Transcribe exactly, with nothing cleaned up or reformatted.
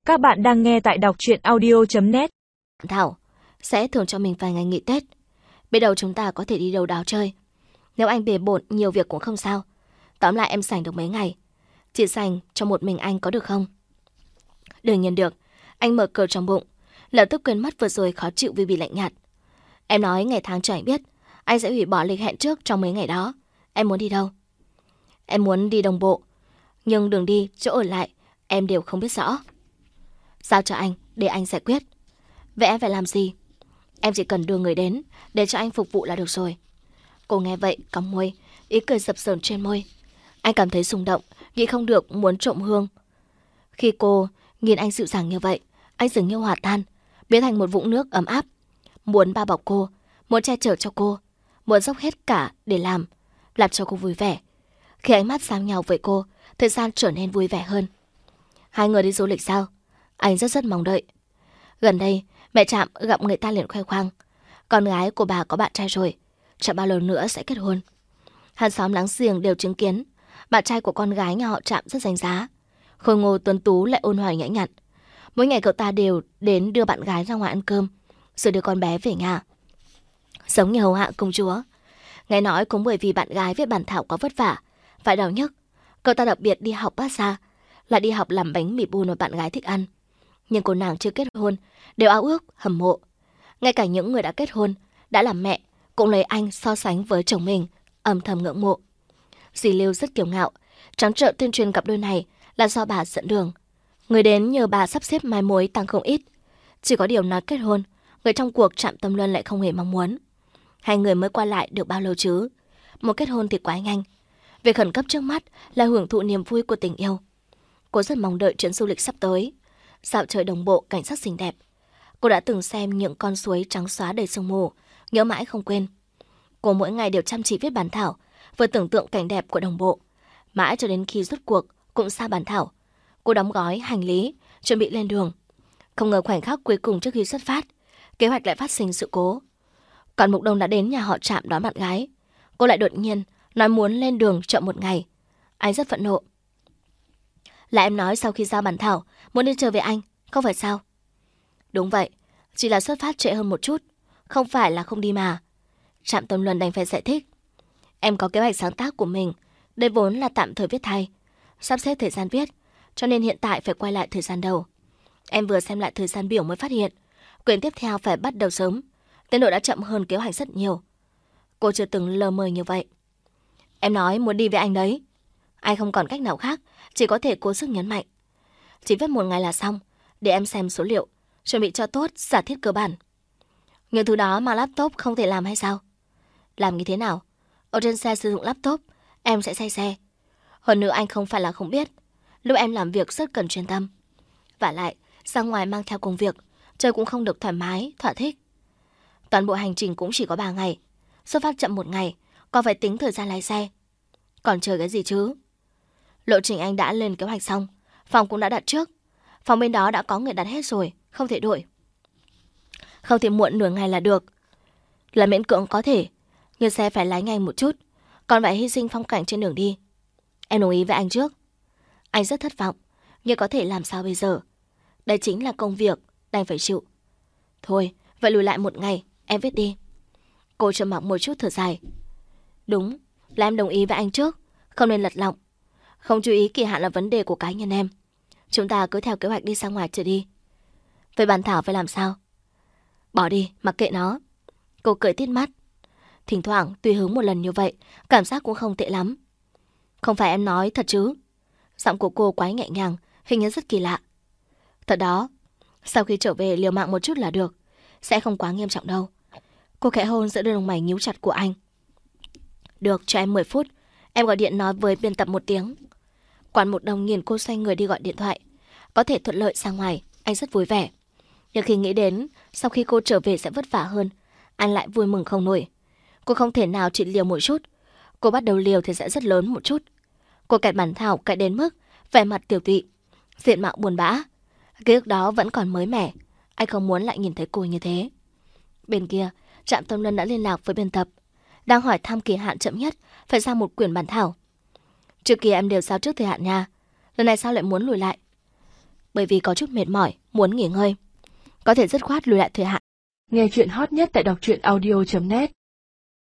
Các bạn đang nghe tại đọc truyện audio chấm net. Thảo sẽ thưởng cho mình vài ngày nghỉ Tết. Biết đâu chúng ta có thể đi đâu đó chơi. Nếu anh bề bộn nhiều việc cũng không sao. Tóm lại em rảnh được mấy ngày. Chỉ dành cho một mình anh có được không? Đương nhiên được. Anh mở cờ trong bụng, lập tức quên mất vừa rồi khó chịu vì bị lạnh nhạt. Em nói ngày tháng cho anh biết, anh sẽ hủy bỏ lịch hẹn trước trong mấy ngày đó. Em muốn đi đâu? Em muốn đi đồng bộ, nhưng đường đi, chỗ ở lại em đều không biết rõ. Giao cho anh, để anh giải quyết. Vậy em phải làm gì? Em chỉ cần đưa người đến, để cho anh phục vụ là được rồi. Cô nghe vậy, cong môi, ý cười dập dờn trên môi. Anh cảm thấy xung động, nghĩ không được muốn trộm hương. Khi cô nhìn anh dịu dàng như vậy, anh dường như hòa tan, biến thành một vũng nước ấm áp. Muốn bao bọc cô, muốn che chở cho cô, muốn dốc hết cả để làm, làm cho cô vui vẻ. Khi ánh mắt sang nhau với cô, thời gian trở nên vui vẻ hơn. Hai người đi du lịch sao? Anh rất rất mong đợi. Gần đây, mẹ Trạm gặp người ta liền khoe khoang. Con gái của bà có bạn trai rồi, chẳng bao lâu nữa sẽ kết hôn. Hàng xóm láng giềng đều chứng kiến, bạn trai của con gái nhà họ Trạm rất danh giá. Khôi ngô tuấn tú lại ôn hòa nhã nhặn. Mỗi ngày cậu ta đều đến đưa bạn gái ra ngoài ăn cơm, rồi đưa con bé về nhà. Giống như hầu hạ công chúa. Nghe nói cũng bởi vì bạn gái viết bản thảo quá vất vả, phải đau nhức, cậu ta đặc biệt đi học bát xa, là đi học làm bánh mì bun mà bạn gái thích ăn. Nhưng cô nàng chưa kết hôn đều ao ước hâm mộ. Ngay cả những người đã kết hôn, đã làm mẹ, cũng lấy anh so sánh với chồng mình, âm thầm ngưỡng mộ. Dì Lưu rất kiêu ngạo, trắng trợn tuyên truyền cặp đôi này là do bà dẫn đường. Người đến nhờ bà sắp xếp mai mối tăng không ít. Chỉ có điều nói kết hôn, người trong cuộc Trạm Tâm Luân lại không hề mong muốn. Hai người mới qua lại được bao lâu chứ? Một kết hôn thì quá nhanh. Việc khẩn cấp trước mắt là hưởng thụ niềm vui của tình yêu. Cô rất mong đợi chuyến du lịch sắp tới. Dạo trời đồng bộ cảnh sắc xinh đẹp. Cô đã từng xem những con suối trắng xóa đầy sương mù, nhớ mãi không quên. Cô mỗi ngày đều chăm chỉ viết bản thảo, vừa tưởng tượng cảnh đẹp của đồng bộ. Mãi cho đến khi rút cuộc cũng xa bản thảo, cô đóng gói hành lý, chuẩn bị lên đường. Không ngờ khoảnh khắc cuối cùng trước khi xuất phát, kế hoạch lại phát sinh sự cố. Còn Mục Đông đã đến nhà họ Trạm đón bạn gái. Cô lại đột nhiên nói muốn lên đường chậm một ngày. Anh rất phẫn nộ. Là em nói sau khi giao bản thảo muốn đi chơi với anh, không phải sao? Đúng vậy, chỉ là xuất phát trễ hơn một chút, không phải là không đi mà. Trạm Tâm Luân đành phải giải thích. Em có kế hoạch sáng tác của mình, đây vốn là tạm thời viết thay, sắp xếp thời gian viết, cho nên hiện tại phải quay lại thời gian đầu. Em vừa xem lại thời gian biểu mới phát hiện, quyển tiếp theo phải bắt đầu sớm, tiến độ đã chậm hơn kế hoạch rất nhiều. Cô chưa từng lờ mờ như vậy. Em nói muốn đi với anh đấy. Anh không còn cách nào khác, chỉ có thể cố sức nhấn mạnh. Chỉ viết một ngày là xong, để em xem số liệu, chuẩn bị cho tốt giả thiết cơ bản. Những thứ đó mà laptop không thể làm hay sao? Làm như thế nào? Ở trên xe sử dụng laptop, em sẽ say xe. Hơn nữa anh không phải là không biết, lúc em làm việc rất cần chuyên tâm. Vả lại, ra ngoài mang theo công việc, chơi cũng không được thoải mái, thỏa thích. Toàn bộ hành trình cũng chỉ có ba ngày, xuất phát chậm một ngày, còn phải tính thời gian lái xe. Còn chờ cái gì chứ? Lộ trình anh đã lên kế hoạch xong, phòng cũng đã đặt trước. Phòng bên đó đã có người đặt hết rồi, không thể đổi. Không thể muộn nửa ngày là được. Là miễn cưỡng có thể, nhưng xe phải lái nhanh một chút, còn phải hy sinh phong cảnh trên đường đi. Em đồng ý với anh trước. Anh rất thất vọng, nhưng có thể làm sao bây giờ? Đây chính là công việc, đành phải chịu. Thôi, vậy lùi lại một ngày, em viết đi. Cô trầm mặc một chút thở dài. Đúng, là em đồng ý với anh trước, không nên lật lọng. Không chú ý kỳ hạn là vấn đề của cá nhân em. Chúng ta cứ theo kế hoạch đi ra ngoài trở đi. Vậy bản thảo phải làm sao? Bỏ đi, mặc kệ nó. Cô cười tít mắt. Thỉnh thoảng tùy hứng một lần như vậy, cảm giác cũng không tệ lắm. Không phải em nói thật chứ? Giọng của cô quái nhẹ nhàng, hình như rất kỳ lạ. Thật đó, sau khi trở về liều mạng một chút là được, sẽ không quá nghiêm trọng đâu. Cô khẽ hôn giữa đôi lông mày nhíu chặt của anh. Được, cho em mười phút, em gọi điện nói với biên tập một tiếng. Quản Một Đồng nhìn cô xoay người đi gọi điện thoại. Có thể thuận lợi ra ngoài, anh rất vui vẻ. Nhưng khi nghĩ đến sau khi cô trở về sẽ vất vả hơn, anh lại vui mừng không nổi. Cô không thể nào chỉ liều một chút, cô bắt đầu liều thì sẽ rất lớn một chút. Cô cạy bản thảo cạy đến mức vẻ mặt tiểu tụy, diện mạo buồn bã. Ký ức đó vẫn còn mới mẻ, anh không muốn lại nhìn thấy cô như thế. Bên kia, Trạm Tâm Luân đã liên lạc với biên tập, đang hỏi thăm kỳ hạn chậm nhất phải ra một quyển bản thảo. Trước kia em đều giao trước thời hạn nha, lần này sao lại muốn lùi lại? bởi vì có chút mệt mỏi, muốn nghỉ ngơi. Có thể dứt khoát lùi lại thời hạn. Nghe chuyện hot nhất tại đọc truyện audio chấm net.